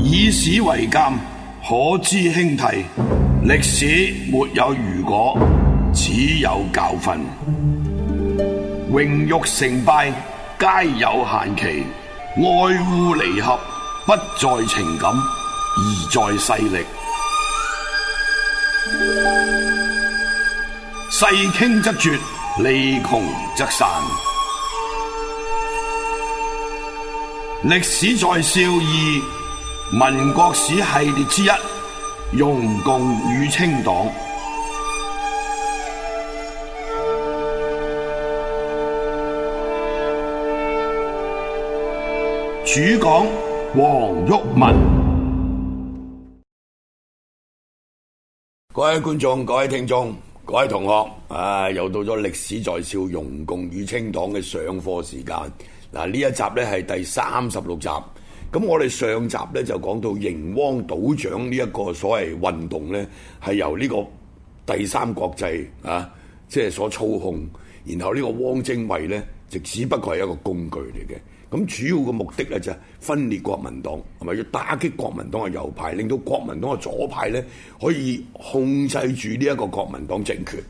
以史為鑑，可知興替。歷史沒有如果，只有教訓。榮辱成敗皆有限期，愛惡離合不在情感，而在勢力。勢傾則絕，利窮則散。歷史在笑二民國史系列之一，容共與清黨。主講黃毓民。各位觀眾、各位聽眾、各位同學，又到咗歷史在笑容共與清黨嘅上課時間。嗱，呢一集呢係第36集。咁我哋上集呢就講到迎汪倒蔣呢一個所謂運動呢，係由呢個第三國際即係所操控。然後呢個汪精衛呢，就只不過係一個工具嚟嘅。咁主要嘅目的咧就係分裂國民黨，係咪要打擊國民黨嘅右派，令到國民黨嘅左派咧可以控制住呢一個國民黨政權。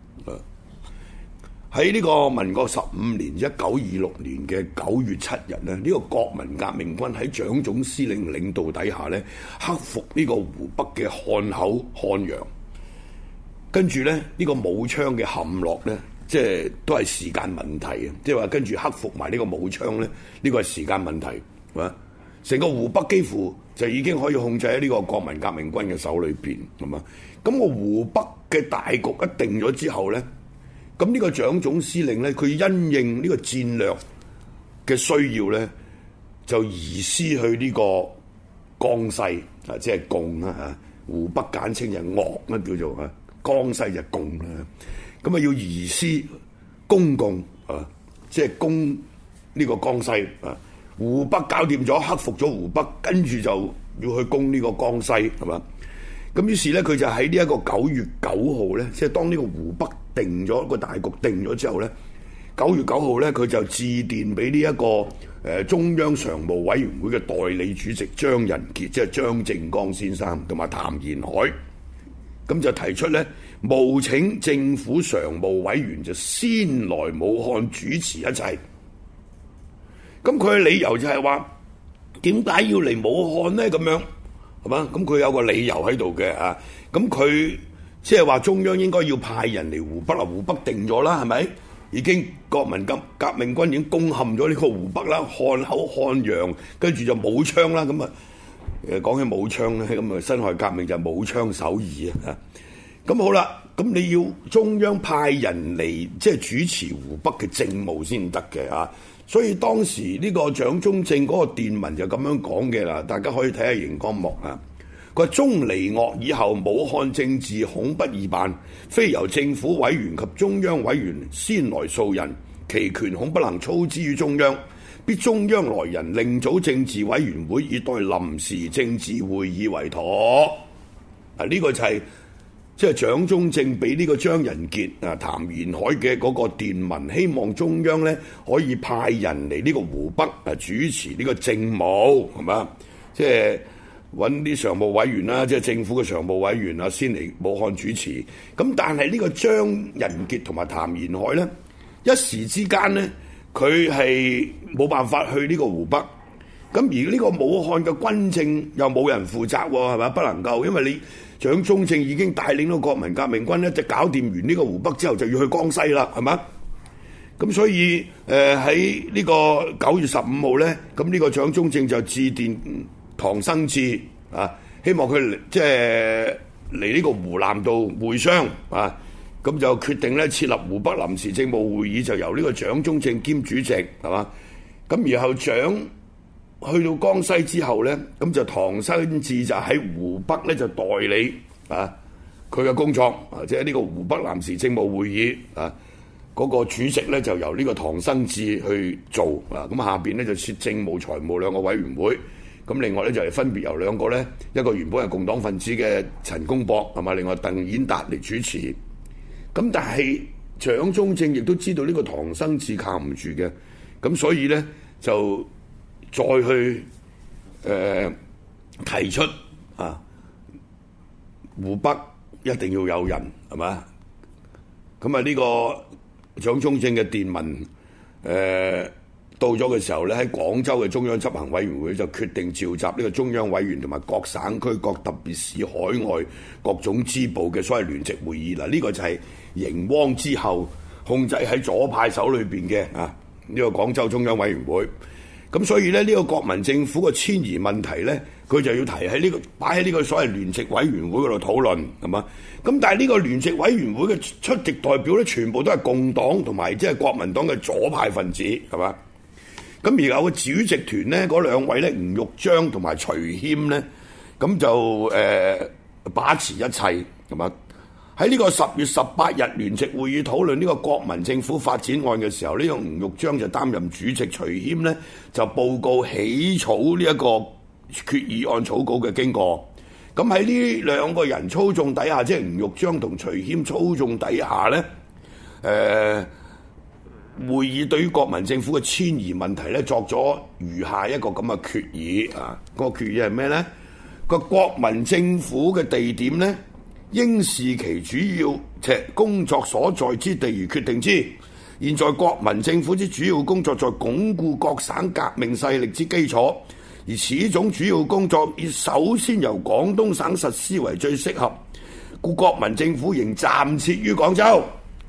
喺呢個民國15年1926年嘅9月7日咧，呢個國民革命軍喺蔣總司令領導底下咧，克服呢個湖北嘅漢口、漢陽，跟住咧呢個武昌嘅陷落咧。即係都係時間問題啊！即係話跟住克服埋呢個武昌咧，呢個係時間問題，係嘛？成個湖北幾乎就已經可以控制喺呢個國民革命軍嘅手裏邊，係嘛？咁個湖北嘅大局一定咗之後咧，咁呢個蔣總司令咧，佢因應呢個戰略嘅需要咧，就移師去呢個江西啊，即係贛啦嚇，湖北簡稱就鄂啦，叫做嚇，江西就贛啦。咁啊要移師攻贛啊，即係攻呢個江西啊。湖北搞掂咗，克服咗湖北，跟住就要去攻呢個江西，係嘛？咁於是咧，佢就喺呢一個9月9號咧，即係當呢個湖北定咗個大局定咗之後咧，9月9號咧，佢就致電俾呢一個中央常務委員會嘅代理主席張人傑，即係張正剛先生同埋譚延闓，咁就提出咧。務請政府常務委員就先來武漢主持一切。咁佢嘅理由就係話，點解要嚟武漢呢？咁樣係嘛？咁佢有個理由喺度嘅啊。咁佢即係話中央應該要派人嚟湖北啦，湖北定咗啦，係咪？已經國民革命軍已經攻陷咗呢個湖北啦，漢口、漢陽，跟住就武昌啦。咁啊，講起武昌咧，咁啊辛亥革命就武昌首義啊。咁好啦，咁你要中央派人嚟即係主持湖北嘅政務先得嘅啊，所以當時呢個蔣中正嗰個電文就咁樣講嘅啦，大家可以睇下熒光幕啊。佢話中離鄂以後，武漢政治恐不易辦，非由政府委員及中央委員先來數人，其權恐不能操之於中央，必中央來人另組政治委員會，以代臨時政治會議為妥。啊，呢個就係。即係蔣中正俾呢個張人傑啊、譚延闓嘅嗰個電文，希望中央咧可以派人嚟呢個湖北啊主持呢個政務，係嘛？即係揾啲常務委員啦，即係政府嘅常務委員啊，先嚟武漢主持。咁但係呢個張人傑同埋譚延闓咧，一時之間咧，佢係冇辦法去呢個湖北。咁而呢個武漢嘅軍政又冇人負責喎，係咪？不能夠，因為你。蔣中正已經帶領到國民革命軍咧，就搞掂完呢個湖北之後，就要去江西啦，係嘛？咁所以喺呢個9月15號咧，咁呢個蔣中正就致電唐生智啊，希望佢即係嚟呢個湖南度會商啊，咁就決定咧設立湖北臨時政務會議，就由呢個蔣中正兼主席，係嘛？咁然後蔣去到江西之後咧，咁就唐生智就喺湖北咧就代理啊佢嘅工作，啊即係呢個湖北臨時政務會議啊嗰個主席咧就由呢個唐生智去做啊，咁下邊咧就設政務、財務兩個委員會，咁另外咧就係分別由兩個咧，一個原本係共黨分子嘅陳公博係嘛，另外鄧演達嚟主持，咁但係蔣中正亦都知道呢個唐生智靠唔住嘅，咁所以咧就再去提出湖北一定要有人，係嘛？咁呢個蔣中正嘅電文到咗嘅時候咧，喺廣州嘅中央執行委員會就決定召集呢個中央委員同埋各省區、各特別市、海外各種支部嘅所謂聯席會議啦。呢個就係邢汪之後控制喺左派手裏邊嘅呢個廣州中央委員會。咁所以咧，呢個國民政府嘅遷移問題咧，佢就要提喺呢個擺喺呢個所謂聯席委員會嗰度討論，係嘛？咁但係呢個聯席委員會嘅出席代表咧，全部都係共黨同埋即係國民黨嘅左派分子，係嘛？咁而有個主席團咧，嗰兩位咧，吳玉章同埋徐謙咧，咁就把持一切，係嘛？喺呢個10月18日聯席會議討論呢個國民政府發展案嘅時候，呢個吳玉章就擔任主席，徐謙呢就報告起草呢一個決議案草稿嘅經過。咁喺呢兩個人操縱底下，即係吳玉章同徐謙操縱底下呢，會議對於國民政府嘅遷移問題呢作咗如下一個咁嘅決議啊。個決議係咩呢？個國民政府嘅地點呢，應視其主要工作所在之地而決定之。現在國民政府之主要工作在鞏固各省革命勢力之基礎，而此種主要工作以首先由廣東省實施為最適合，故國民政府仍暫設於廣州。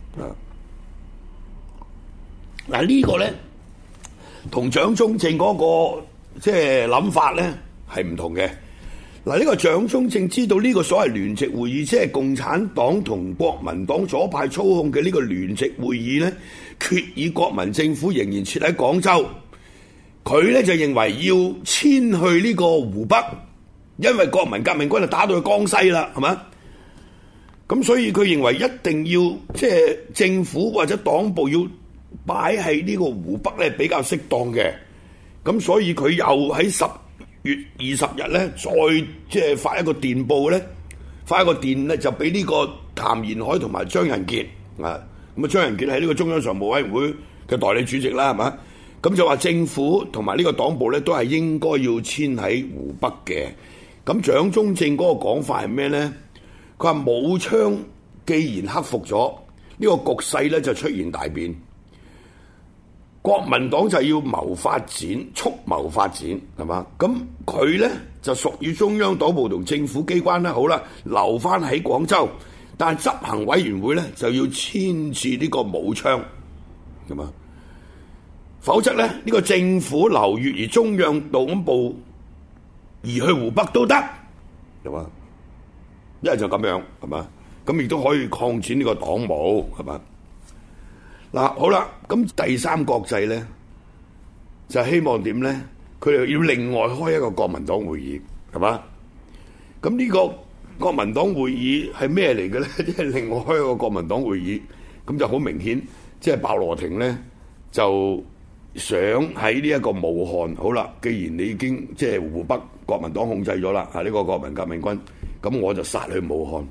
呢個呢，同蔣中正嗰個即係諗法呢係唔同嘅。呢個蔣中正知道呢個所謂聯席會議，即係共產黨同國民黨左派操控嘅呢個聯席會議呢，決議國民政府仍然設喺廣州。佢呢就認為要遷去呢個湖北，因為國民革命軍就打到去江西啦，係嘛？咁所以佢認為一定要即係政府或者黨部要擺喺呢個湖北呢比較適當嘅。咁所以佢又喺10月20日咧，再即係發一個電報咧，發一個電咧就俾呢個譚延闓同埋張人傑啊，咁啊張人傑係呢個中央常務委員會嘅代理主席啦，係嘛？咁就話政府同埋呢個黨部咧都係應該要遷喺湖北嘅。咁蔣中正嗰個講法係咩咧？佢話武昌既然克服咗，呢個局勢咧就出現大變。國民黨就要謀發展，速謀發展，係嘛？咁佢呢就屬於中央黨部同政府機關啦。好啦，留翻喺廣州，但係執行委員會呢就要遷至呢個武昌，係嘛？否則呢，呢個政府流粵而中央黨部移去湖北都得，係嘛？一係就咁樣，係嘛？咁亦都可以擴展呢個黨務，係嘛？嗱，好啦，咁第三國際咧，就希望點咧？佢哋要另外開一個國民黨會議，係嘛？咁呢個國民黨會議係咩嚟嘅咧？即係另外開一個國民黨會議，咁就好明顯，即係鮑羅廷咧就想喺呢一個武漢，好啦，既然你已經即係湖北國民黨控制咗啦，呢個國民革命軍，咁我就殺去武漢。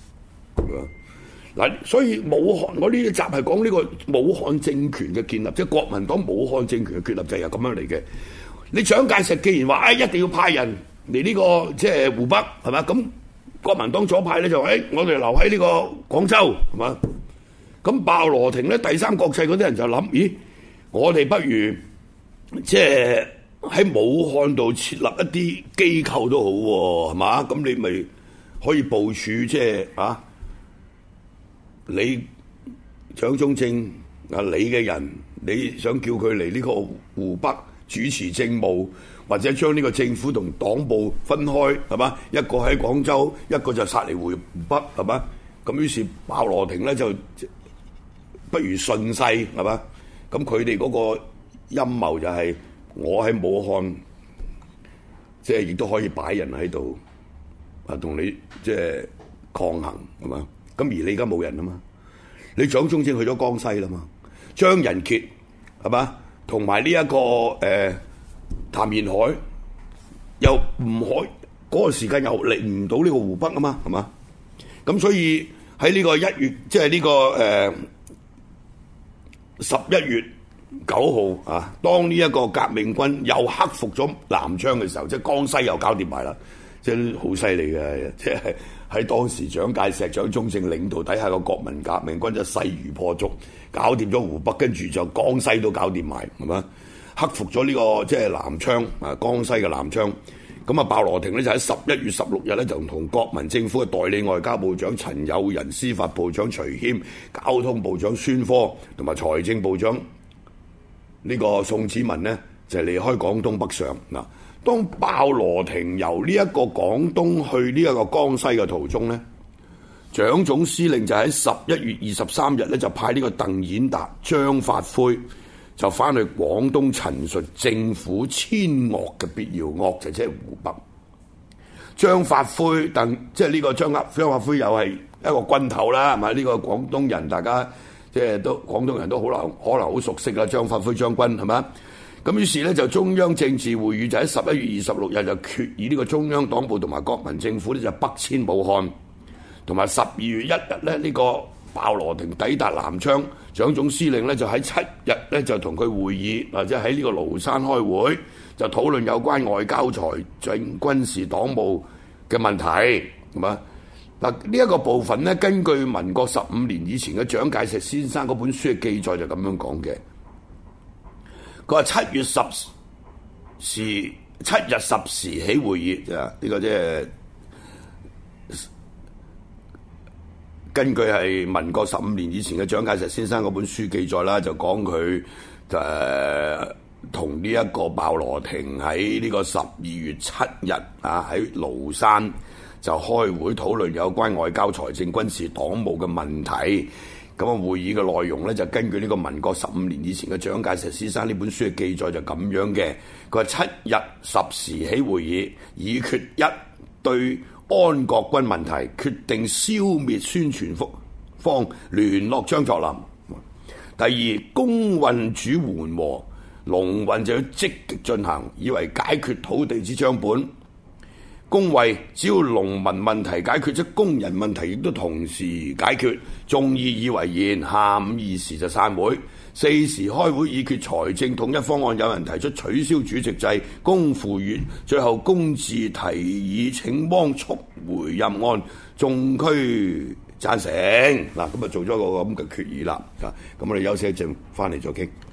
嗱，所以武漢我呢一集係講呢個武漢政權嘅建立，即係國民黨武漢政權嘅建立就係咁樣嚟嘅。你蔣介石既然話一定要派人嚟呢個即係湖北，係嘛？咁國民黨左派咧就話我哋留喺呢個廣州，係嘛？咁鮑羅廷咧第三國際嗰啲人就諗，咦，我哋不如即係喺武漢度設立一啲機構都好喎，係嘛？咁你咪可以部署即係你蔣中正你嘅人，你想叫佢嚟呢個湖北主持政務，或者將呢個政府同黨部分開，係嘛？一個喺廣州，一個就殺嚟湖北，係嘛？咁於是鮑羅廷咧就不如順勢，係嘛？咁佢哋嗰個陰謀就係我喺武漢，即係亦都可以擺人喺度同你即係抗衡，係嘛？咁而你而家冇人啊嘛，你蔣中正去咗江西啦嘛，張人傑係嘛，同埋呢一個譚延闓又唔可嗰個時間又嚟唔到呢個湖北啊嘛，係嘛？咁所以喺呢個1月，即係呢個11月 9號啊，當呢一個革命軍又克服咗南昌嘅時候，即係江西又搞掂埋啦，即係好犀利嘅，即係喺當時蔣介石、蔣中正領導底下個國民革命軍就勢如破竹，搞掂咗湖北，跟住就江西都搞掂埋，係嘛？克服咗呢個即係南昌啊，江西嘅南昌。咁啊，鮑羅廷呢就喺11月16日咧，就同國民政府嘅代理外交部長陳友仁、司法部長徐謙、交通部長孫科同埋財政部長呢個宋子文呢，就離開廣東北上嗱。當鮑羅廷由呢一個廣東去呢一個江西嘅途中呢，蔣總司令就喺11月23日咧，就派呢個鄧演達、張發奎就翻去廣東陳述政府遷鄂嘅必要，鄂就即係湖北。張發奎即係呢個張發奎又係一個軍頭啦，係咪？呢個廣東人大家即係都廣東人都可能好熟悉啦，張發奎將軍係咪？咁於是咧就中央政治會議就喺11月26日就決議呢個中央黨部同埋國民政府咧就北遷武漢，同埋12月1日咧呢個鮑羅廷抵達南昌，蔣總司令咧就喺7日咧就同佢會議，或者喺呢個廬山開會，就討論有關外交、財政、軍事、黨務嘅問題，係嘛？嗱，呢一個部分咧，根據民國15年以前嘅蔣介石先生嗰本書嘅記載就咁樣講嘅。佢話7日10時起會議，呢個即係根據係民國15年以前嘅蔣介石先生嗰本書記載啦，就講佢同呢一個鮑羅廷喺呢個12月7日啊喺廬山就開會討論有關外交、財政、軍事、黨務嘅問題。咁啊，會議嘅內容咧就根據呢個民國15年以前嘅蔣介石先生呢本書嘅記載就咁樣嘅。佢話7日10時起會議，議決1對安國軍問題，決定消滅宣傳方，聯絡張作霖。第2，工運主緩和，農運就要積極進行，以為解決土地之張本。工衛只要農民問題解決，即工人問題亦都同時解決。眾議以為然，下午2時就散會。4時開會議決財政統一方案，有人提出取消主席制、公賦予，最後公自提議請汪速回任案，眾區贊成。嗱，咁啊做咗個咁嘅決議啦。咁我哋休息一陣，翻嚟再傾。